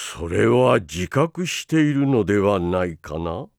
それは自覚しているのではないかな。